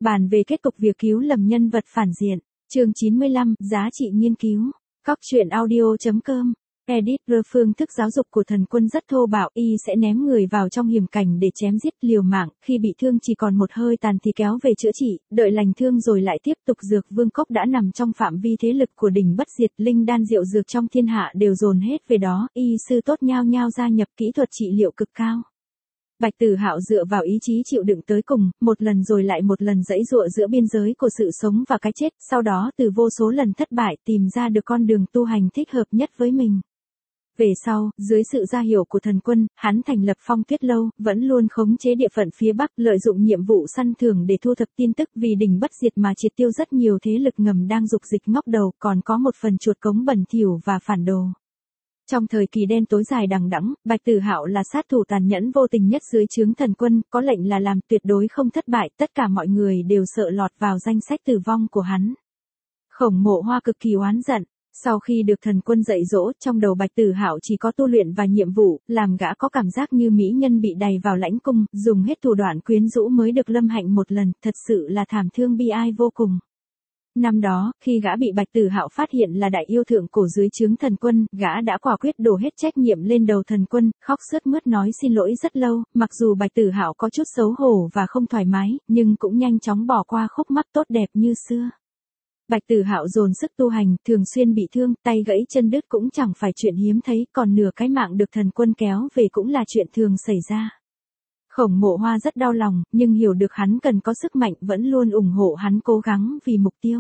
Bàn về kết cục việc cứu lầm nhân vật phản diện. Chương 95, giá trị nghiên cứu. Cóc truyện audio.com. Edit. Phương thức giáo dục của thần quân rất thô bạo, y sẽ ném người vào trong hiểm cảnh để chém giết liều mạng, khi bị thương chỉ còn một hơi tàn thì kéo về chữa trị, đợi lành thương rồi lại tiếp tục. Dược vương cốc đã nằm trong phạm vi thế lực của đỉnh bất diệt, linh đan diệu dược trong thiên hạ đều dồn hết về đó, y sư tốt nhao nhao gia nhập, kỹ thuật trị liệu cực cao. Bạch Tử Hạo dựa vào ý chí chịu đựng tới cùng, một lần rồi lại một lần giãy giụa giữa biên giới của sự sống và cái chết, sau đó từ vô số lần thất bại tìm ra được con đường tu hành thích hợp nhất với mình. Về sau, dưới sự ra hiệu của thần quân, hắn thành lập Phong Tuyết Lâu, vẫn luôn khống chế địa phận phía Bắc, lợi dụng nhiệm vụ săn thưởng để thu thập tin tức, vì đỉnh bất diệt mà triệt tiêu rất nhiều thế lực ngầm đang dục dịch ngóc đầu, còn có một phần chuột cống bẩn thỉu và phản đồ. Trong thời kỳ đen tối dài đằng đẵng, Bạch Tử Hạo là sát thủ tàn nhẫn vô tình nhất dưới trướng thần quân, có lệnh là làm, tuyệt đối không thất bại, tất cả mọi người đều sợ lọt vào danh sách tử vong của hắn. Khổng Mộ Hoa cực kỳ oán giận, sau khi được thần quân dạy dỗ, trong đầu Bạch Tử Hạo chỉ có tu luyện và nhiệm vụ, làm gã có cảm giác như mỹ nhân bị đày vào lãnh cung, dùng hết thủ đoạn quyến rũ mới được lâm hạnh một lần, thật sự là thảm thương bi ai vô cùng. Năm đó, khi gã bị Bạch Tử Hạo phát hiện là đại yêu thượng cổ dưới trướng thần quân, gã đã quả quyết đổ hết trách nhiệm lên đầu thần quân, khóc sướt mướt nói xin lỗi rất lâu, mặc dù Bạch Tử Hạo có chút xấu hổ và không thoải mái, nhưng cũng nhanh chóng bỏ qua khúc mắc tốt đẹp như xưa. Bạch Tử Hạo dồn sức tu hành, thường xuyên bị thương, tay gãy chân đứt cũng chẳng phải chuyện hiếm thấy, còn nửa cái mạng được thần quân kéo về cũng là chuyện thường xảy ra. Khổng Mộ Hoa rất đau lòng, nhưng hiểu được hắn cần có sức mạnh, vẫn luôn ủng hộ hắn cố gắng vì mục tiêu.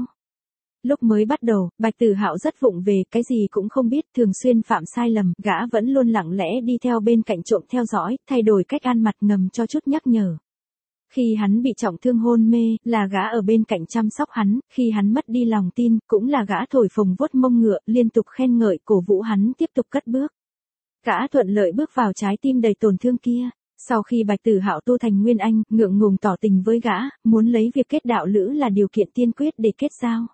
Lúc mới bắt đầu, Bạch Tử Hạo rất vụng về, cái gì cũng không biết, thường xuyên phạm sai lầm, gã vẫn luôn lặng lẽ đi theo bên cạnh trộm theo dõi, thay đổi cách ăn mặc ngầm cho chút nhắc nhở. Khi hắn bị trọng thương hôn mê, là gã ở bên cạnh chăm sóc hắn, khi hắn mất đi lòng tin, cũng là gã thổi phồng vuốt mông ngựa, liên tục khen ngợi cổ vũ hắn tiếp tục cất bước. Gã thuận lợi bước vào trái tim đầy tổn thương kia. Sau khi Bạch Tử Hạo tu thành Nguyên Anh, ngượng ngùng tỏ tình với gã, muốn lấy việc kết đạo lữ là điều kiện tiên quyết để kết giao.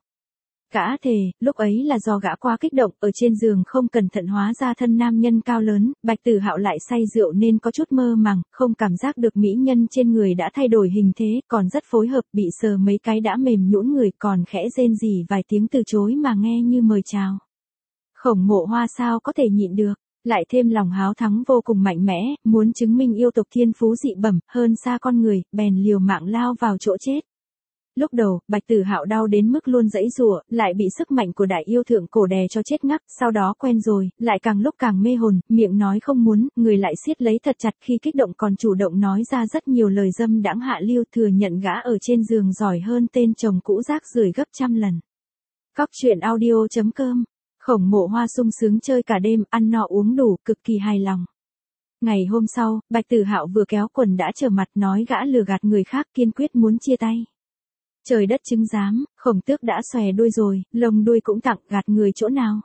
Gã thề, lúc ấy là do gã quá kích động, ở trên giường không cẩn thận hóa ra thân nam nhân cao lớn, Bạch Tử Hạo lại say rượu nên có chút mơ màng, không cảm giác được mỹ nhân trên người đã thay đổi hình thế, còn rất phối hợp, bị sờ mấy cái đã mềm nhũn người, còn khẽ rên rỉ vài tiếng từ chối mà nghe như mời chào. Khổng Mộ Hoa sao có thể nhịn được, lại thêm lòng háo thắng vô cùng mạnh mẽ, muốn chứng minh yêu tộc thiên phú dị bẩm hơn xa con người, bèn liều mạng lao vào chỗ chết. Lúc đầu, Bạch Tử Hạo đau đến mức luôn giãy giụa, lại bị sức mạnh của đại yêu thượng cổ đè cho chết ngắc, sau đó quen rồi, lại càng lúc càng mê hồn, miệng nói không muốn, người lại siết lấy thật chặt, khi kích động còn chủ động nói ra rất nhiều lời dâm đãng hạ lưu, thừa nhận gã ở trên giường giỏi hơn tên chồng cũ rác rưởi gấp trăm lần. Cóc truyện audio.com. Khổng Mộ Hoa sung sướng chơi cả đêm, ăn no uống đủ, cực kỳ hài lòng. Ngày hôm sau, Bạch Tử Hạo vừa kéo quần đã trở mặt nói gã lừa gạt người khác, kiên quyết muốn chia tay. Trời đất chứng giám, Khổng Tước đã xòe đuôi rồi, lông đuôi cũng tặng, gạt người chỗ nào.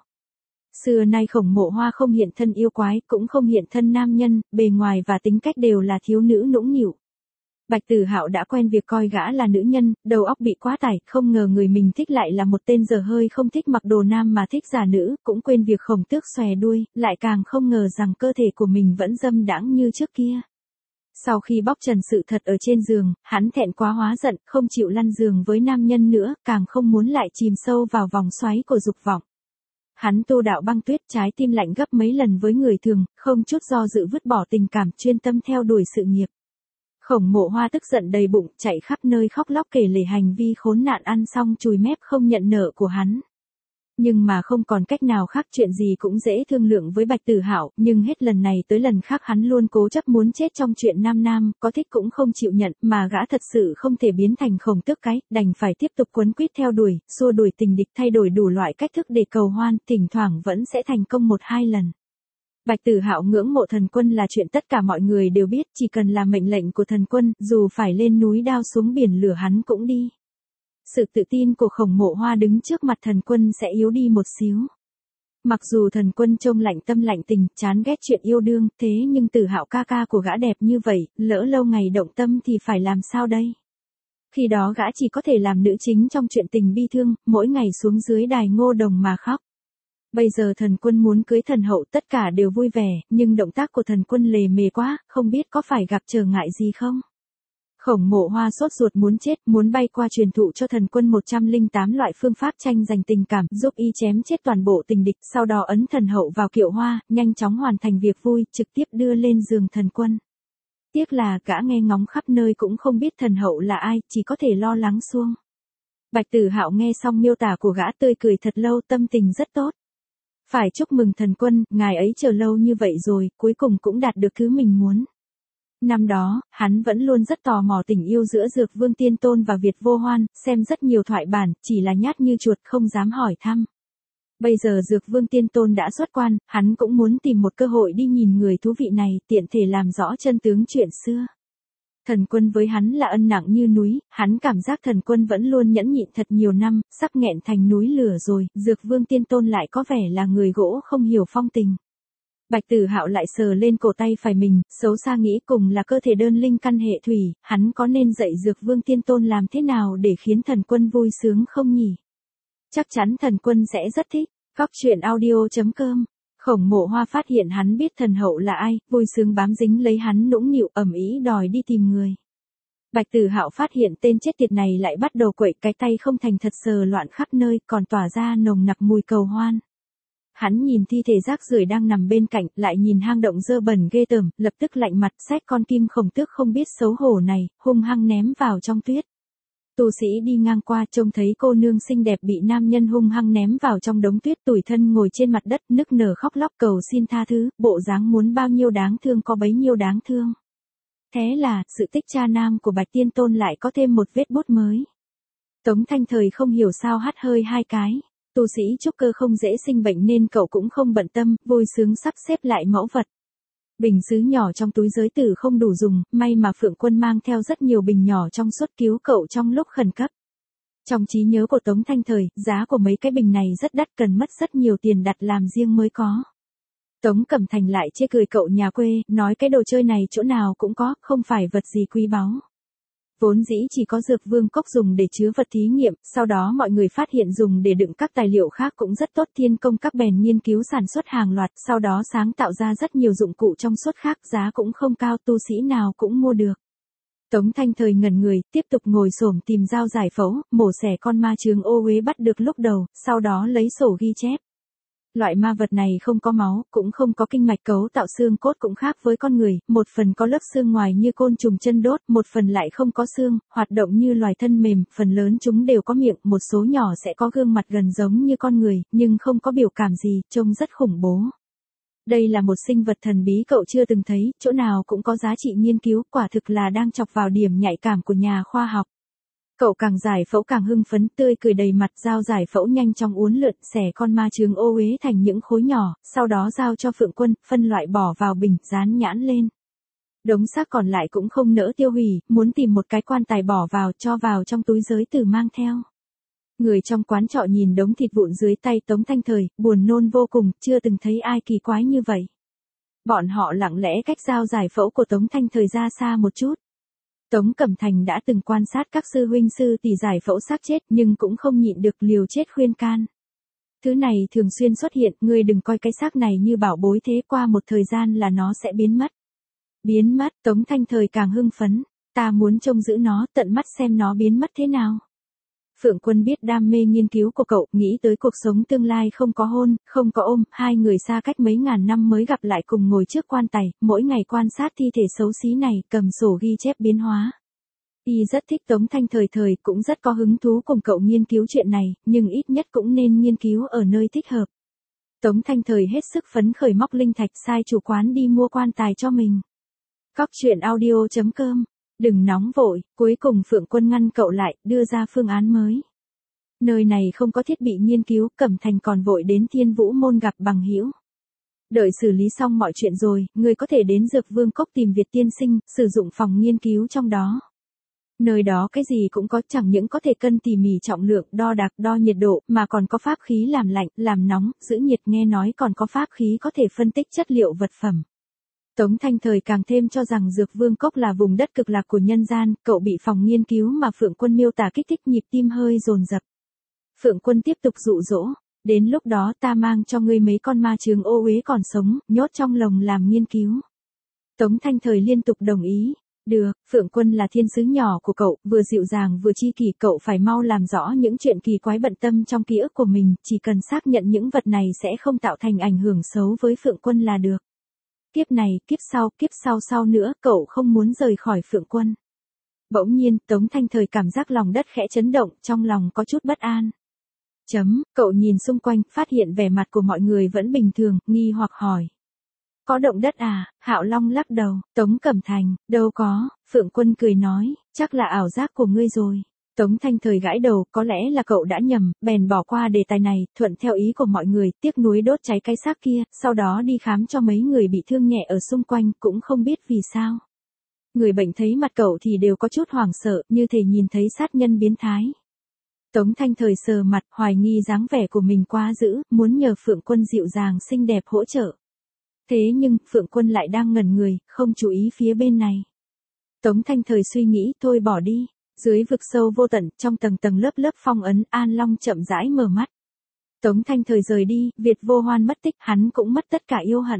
Xưa nay Khổng Mộ Hoa không hiện thân yêu quái, cũng không hiện thân nam nhân, bề ngoài và tính cách đều là thiếu nữ nũng nịu. Bạch Tử Hạo đã quen việc coi gã là nữ nhân, đầu óc bị quá tải, không ngờ người mình thích lại là một tên dở hơi không thích mặc đồ nam mà thích giả nữ, cũng quên việc Khổng Tước xòe đuôi, lại càng không ngờ rằng cơ thể của mình vẫn dâm đãng như trước kia. Sau khi bóc trần sự thật ở trên giường, hắn thẹn quá hóa giận, không chịu lăn giường với nam nhân nữa, càng không muốn lại chìm sâu vào vòng xoáy của dục vọng. Hắn tu đạo băng tuyết, trái tim lạnh gấp mấy lần với người thường, không chút do dự vứt bỏ tình cảm, chuyên tâm theo đuổi sự nghiệp. Khổng Mộ Hoa tức giận đầy bụng, chạy khắp nơi khóc lóc kể lể hành vi khốn nạn, ăn xong chùi mép không nhận nợ của hắn. Nhưng mà không còn cách nào khác, chuyện gì cũng dễ thương lượng với Bạch Tử Hạo, nhưng hết lần này tới lần khác hắn luôn cố chấp muốn chết trong chuyện nam, có thích cũng không chịu nhận, mà gã thật sự không thể biến thành Khổng Tước cái, đành phải tiếp tục quấn quýt theo đuổi, xua đuổi tình địch, thay đổi đủ loại cách thức để cầu hoan, thỉnh thoảng vẫn sẽ thành công một hai lần. Bạch Tử Hạo ngưỡng mộ thần quân là chuyện tất cả mọi người đều biết, chỉ cần là mệnh lệnh của thần quân, dù phải lên núi đao xuống biển lửa hắn cũng đi. Sự tự tin của Khổng Mộ Hoa đứng trước mặt thần quân sẽ yếu đi một xíu. Mặc dù thần quân trông lạnh tâm lạnh tình, chán ghét chuyện yêu đương, thế nhưng Tử Hạo ca ca của gã đẹp như vậy, lỡ lâu ngày động tâm thì phải làm sao đây? Khi đó gã chỉ có thể làm nữ chính trong chuyện tình bi thương, mỗi ngày xuống dưới đài Ngô Đồng mà khóc. Bây giờ thần quân muốn cưới thần hậu, tất cả đều vui vẻ, nhưng động tác của thần quân lề mề quá, không biết có phải gặp trở ngại gì không? Khổng Mộ Hoa sốt ruột muốn chết, muốn bay qua truyền thụ cho thần quân 108 loại phương pháp tranh giành tình cảm, giúp y chém chết toàn bộ tình địch, sau đó ấn thần hậu vào kiệu hoa, nhanh chóng hoàn thành việc vui, trực tiếp đưa lên giường thần quân. Tiếc là gã nghe ngóng khắp nơi cũng không biết thần hậu là ai, chỉ có thể lo lắng suông. Bạch Tử Hạo nghe xong miêu tả của gã tươi cười thật lâu, tâm tình rất tốt. Phải chúc mừng thần quân, ngài ấy chờ lâu như vậy rồi, cuối cùng cũng đạt được thứ mình muốn. Năm đó, hắn vẫn luôn rất tò mò tình yêu giữa Dược Vương Tiên Tôn và Việt Vô Hoan, xem rất nhiều thoại bản, chỉ là nhát như chuột không dám hỏi thăm. Bây giờ Dược Vương Tiên Tôn đã xuất quan, hắn cũng muốn tìm một cơ hội đi nhìn người thú vị này, tiện thể làm rõ chân tướng chuyện xưa. Thần quân với hắn là ân nặng như núi, hắn cảm giác thần quân vẫn luôn nhẫn nhịn thật nhiều năm, sắp nghẹn thành núi lửa rồi, Dược Vương Tiên Tôn lại có vẻ là người gỗ không hiểu phong tình. Bạch Tử Hạo lại sờ lên cổ tay phải mình, xấu xa nghĩ cùng là cơ thể đơn linh căn hệ thủy, hắn có nên dạy Dược Vương Tiên Tôn làm thế nào để khiến thần quân vui sướng không nhỉ? Chắc chắn thần quân sẽ rất thích. Góc truyện audio.com. Khổng Mộ Hoa phát hiện hắn biết thần hậu là ai, vui sướng bám dính lấy hắn nũng nịu ầm ĩ đòi đi tìm người. Bạch Tử Hạo phát hiện tên chết tiệt này lại bắt đầu quậy cái tay không thành thật sờ loạn khắp nơi, còn tỏa ra nồng nặc mùi cầu hoan. Hắn nhìn thi thể rác rưởi đang nằm bên cạnh, lại nhìn hang động dơ bẩn ghê tởm, lập tức lạnh mặt xách con kim khổng tước không biết xấu hổ này, hung hăng ném vào trong tuyết. Tu sĩ đi ngang qua trông thấy cô nương xinh đẹp bị nam nhân hung hăng ném vào trong đống tuyết, tủi thân ngồi trên mặt đất nức nở khóc lóc cầu xin tha thứ, bộ dáng muốn bao nhiêu đáng thương có bấy nhiêu đáng thương. Thế là, sự tích cha nam của Bạch Tiên Tôn lại có thêm một vết bút mới. Tống Thanh Thời không hiểu sao hắt hơi hai cái. Tu sĩ trúc cơ không dễ sinh bệnh nên cậu cũng không bận tâm, vui sướng sắp xếp lại mẫu vật. Bình sứ nhỏ trong túi giới tử không đủ dùng, may mà Phượng Quân mang theo rất nhiều bình nhỏ trong suốt cứu cậu trong lúc khẩn cấp. Trong trí nhớ của Tống Thanh Thời, giá của mấy cái bình này rất đắt, cần mất rất nhiều tiền đặt làm riêng mới có. Tống Cẩm Thành lại chê cười cậu nhà quê, nói cái đồ chơi này chỗ nào cũng có, không phải vật gì quý báu. Vốn dĩ chỉ có Dược Vương cốc dùng để chứa vật thí nghiệm, sau đó mọi người phát hiện dùng để đựng các tài liệu khác cũng rất tốt, thiên công các bèn nghiên cứu sản xuất hàng loạt, sau đó sáng tạo ra rất nhiều dụng cụ trong suốt khác, giá cũng không cao, tu sĩ nào cũng mua được. Tống Thanh Thời ngẩn người, tiếp tục ngồi xổm tìm dao giải phẫu, mổ xẻ con ma chướng ô uế bắt được lúc đầu, sau đó lấy sổ ghi chép. Loại ma vật này không có máu, cũng không có kinh mạch, cấu tạo xương cốt cũng khác với con người, một phần có lớp xương ngoài như côn trùng chân đốt, một phần lại không có xương, hoạt động như loài thân mềm, phần lớn chúng đều có miệng, một số nhỏ sẽ có gương mặt gần giống như con người, nhưng không có biểu cảm gì, trông rất khủng bố. Đây là một sinh vật thần bí cậu chưa từng thấy, chỗ nào cũng có giá trị nghiên cứu, quả thực là đang chọc vào điểm nhạy cảm của nhà khoa học. Cậu càng giải phẫu càng hưng phấn, tươi cười đầy mặt, dao giải phẫu nhanh chóng uốn lượn, xẻ con ma chướng ô uế thành những khối nhỏ, sau đó giao cho Phượng Quân, phân loại bỏ vào bình, dán nhãn lên. Đống xác còn lại cũng không nỡ tiêu hủy, muốn tìm một cái quan tài bỏ vào, cho vào trong túi giới tử mang theo. Người trong quán trọ nhìn đống thịt vụn dưới tay Tống Thanh Thời, buồn nôn vô cùng, chưa từng thấy ai kỳ quái như vậy. Bọn họ lặng lẽ cách dao giải phẫu của Tống Thanh Thời ra xa một chút. Tống Cẩm Thành đã từng quan sát các sư huynh sư tỷ giải phẫu xác chết, nhưng cũng không nhịn được liều chết khuyên can. Thứ này thường xuyên xuất hiện, ngươi đừng coi cái xác này như bảo bối, thế qua một thời gian là nó sẽ biến mất. Biến mất, Tống Thanh Thời càng hưng phấn, ta muốn trông giữ nó, tận mắt xem nó biến mất thế nào. Phượng Quân biết đam mê nghiên cứu của cậu, nghĩ tới cuộc sống tương lai không có hôn, không có ôm, hai người xa cách mấy ngàn năm mới gặp lại cùng ngồi trước quan tài, mỗi ngày quan sát thi thể xấu xí này, cầm sổ ghi chép biến hóa. Y rất thích Tống Thanh Thời, cũng rất có hứng thú cùng cậu nghiên cứu chuyện này, nhưng ít nhất cũng nên nghiên cứu ở nơi thích hợp. Tống Thanh Thời hết sức phấn khởi móc linh thạch, sai chủ quán đi mua quan tài cho mình. Góc truyện audio.com. Đừng nóng vội, cuối cùng Phượng Quân ngăn cậu lại, đưa ra phương án mới. Nơi này không có thiết bị nghiên cứu, Cẩm Thành còn vội đến Thiên Vũ Môn gặp bằng hữu. Đợi xử lý xong mọi chuyện rồi, người có thể đến Dược Vương Cốc tìm Việt tiên sinh, sử dụng phòng nghiên cứu trong đó. Nơi đó cái gì cũng có, chẳng những có thể cân tỉ mỉ trọng lượng, đo đạc, đo nhiệt độ, mà còn có pháp khí làm lạnh, làm nóng, giữ nhiệt, nghe nói còn có pháp khí có thể phân tích chất liệu vật phẩm. Tống Thanh Thời càng thêm cho rằng Dược Vương Cốc là vùng đất cực lạc của nhân gian, cậu bị phòng nghiên cứu mà Phượng Quân miêu tả kích thích, nhịp tim hơi dồn dập. Phượng Quân tiếp tục dụ dỗ, đến lúc đó ta mang cho ngươi mấy con ma chướng ô uế còn sống, nhốt trong lồng làm nghiên cứu. Tống Thanh Thời liên tục đồng ý, Được, Phượng Quân là thiên sứ nhỏ của cậu, vừa dịu dàng vừa chi kỷ, cậu phải mau làm rõ những chuyện kỳ quái bận tâm trong ký ức của mình, chỉ cần xác nhận những vật này sẽ không tạo thành ảnh hưởng xấu với Phượng Quân là được. Kiếp này, kiếp sau sau nữa, cậu không muốn rời khỏi Phượng Quân. Bỗng nhiên, Tống Thanh Thời cảm giác lòng đất khẽ chấn động, trong lòng có chút bất an. Cậu nhìn xung quanh, phát hiện vẻ mặt của mọi người vẫn bình thường, nghi hoặc hỏi. Có động đất à? Hạo Long lắc đầu. Tống Cẩm Thành, đâu có, Phượng Quân cười nói, chắc là ảo giác của ngươi rồi. Tống Thanh Thời gãi đầu, có lẽ là cậu đã nhầm, bèn bỏ qua đề tài này, thuận theo ý của mọi người, tiếc nuối đốt cháy cái xác kia, sau đó đi khám cho mấy người bị thương nhẹ ở xung quanh, cũng không biết vì sao. Người bệnh thấy mặt cậu thì đều có chút hoảng sợ, như thể nhìn thấy sát nhân biến thái. Tống Thanh Thời sờ mặt, hoài nghi dáng vẻ của mình quá dữ, muốn nhờ Phượng Quân dịu dàng xinh đẹp hỗ trợ. Thế nhưng, Phượng Quân lại đang ngẩn người, không chú ý phía bên này. Tống Thanh Thời suy nghĩ, thôi bỏ đi. Dưới vực sâu vô tận, trong tầng tầng lớp lớp phong ấn, An Long chậm rãi mở mắt. Tống Thanh Thời rời đi, Việt Vô Hoan mất tích, hắn cũng mất tất cả yêu hận.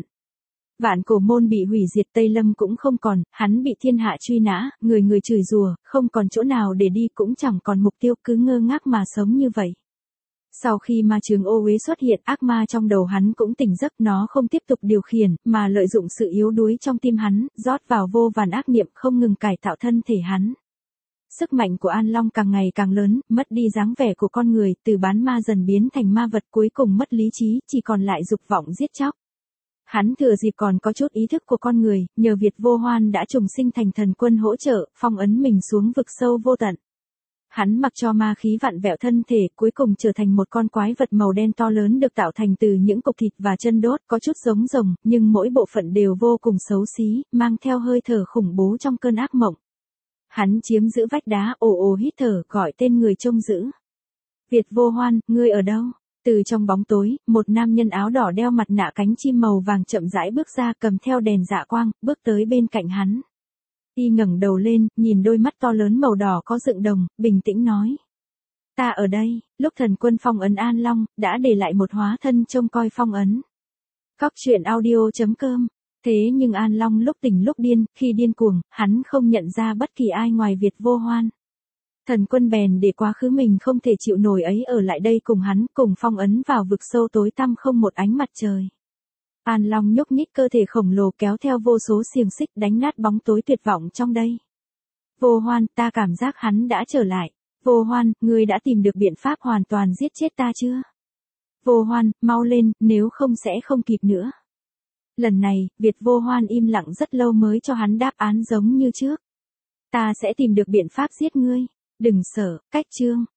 Vạn Cổ Môn bị hủy diệt, Tây Lâm cũng không còn, hắn bị thiên hạ truy nã, người người chửi rủa, không còn chỗ nào để đi, cũng chẳng còn mục tiêu, cứ ngơ ngác mà sống như vậy. Sau khi ma trường ô uế xuất hiện, ác ma trong đầu hắn cũng tỉnh giấc, nó không tiếp tục điều khiển, mà lợi dụng sự yếu đuối trong tim hắn, rót vào vô vàn ác niệm, không ngừng cải tạo thân thể hắn. Sức mạnh của An Long càng ngày càng lớn, mất đi dáng vẻ của con người, từ bán ma dần biến thành ma vật, cuối cùng mất lý trí, chỉ còn lại dục vọng giết chóc. Hắn thừa dịp còn có chút ý thức của con người, nhờ Việt Vô Hoan đã trùng sinh thành thần quân hỗ trợ, phong ấn mình xuống vực sâu vô tận. Hắn mặc cho ma khí vặn vẹo thân thể, cuối cùng trở thành một con quái vật màu đen to lớn được tạo thành từ những cục thịt và chân đốt, có chút giống rồng, nhưng mỗi bộ phận đều vô cùng xấu xí, mang theo hơi thở khủng bố trong cơn ác mộng. Hắn chiếm giữ vách đá, ồ ồ hít thở, gọi tên người trông giữ. Việt Vô Hoan, ngươi ở đâu? Từ trong bóng tối, một nam nhân áo đỏ đeo mặt nạ cánh chim màu vàng chậm rãi bước ra, cầm theo đèn dạ quang, bước tới bên cạnh hắn. Y ngẩng đầu lên, nhìn đôi mắt to lớn màu đỏ có dựng đồng, bình tĩnh nói. Ta ở đây, lúc thần quân phong ấn An Long, đã để lại một hóa thân trông coi phong ấn. Cóc truyện audio.com. Thế nhưng An Long lúc tỉnh lúc điên, khi điên cuồng, hắn không nhận ra bất kỳ ai ngoài Việt Vô Hoan. Thần quân bèn để quá khứ mình không thể chịu nổi ấy ở lại đây cùng hắn, cùng phong ấn vào vực sâu tối tăm không một ánh mặt trời. An Long nhúc nhích cơ thể khổng lồ kéo theo vô số xiềng xích đánh nát bóng tối tuyệt vọng trong đây. Vô Hoan, ta cảm giác hắn đã trở lại. Vô Hoan, ngươi đã tìm được biện pháp hoàn toàn giết chết ta chưa? Vô Hoan, mau lên, nếu không sẽ không kịp nữa. Lần này, Việt Vô Hoan im lặng rất lâu mới cho hắn đáp án giống như trước. Ta sẽ tìm được biện pháp giết ngươi. Đừng sợ, cách chương.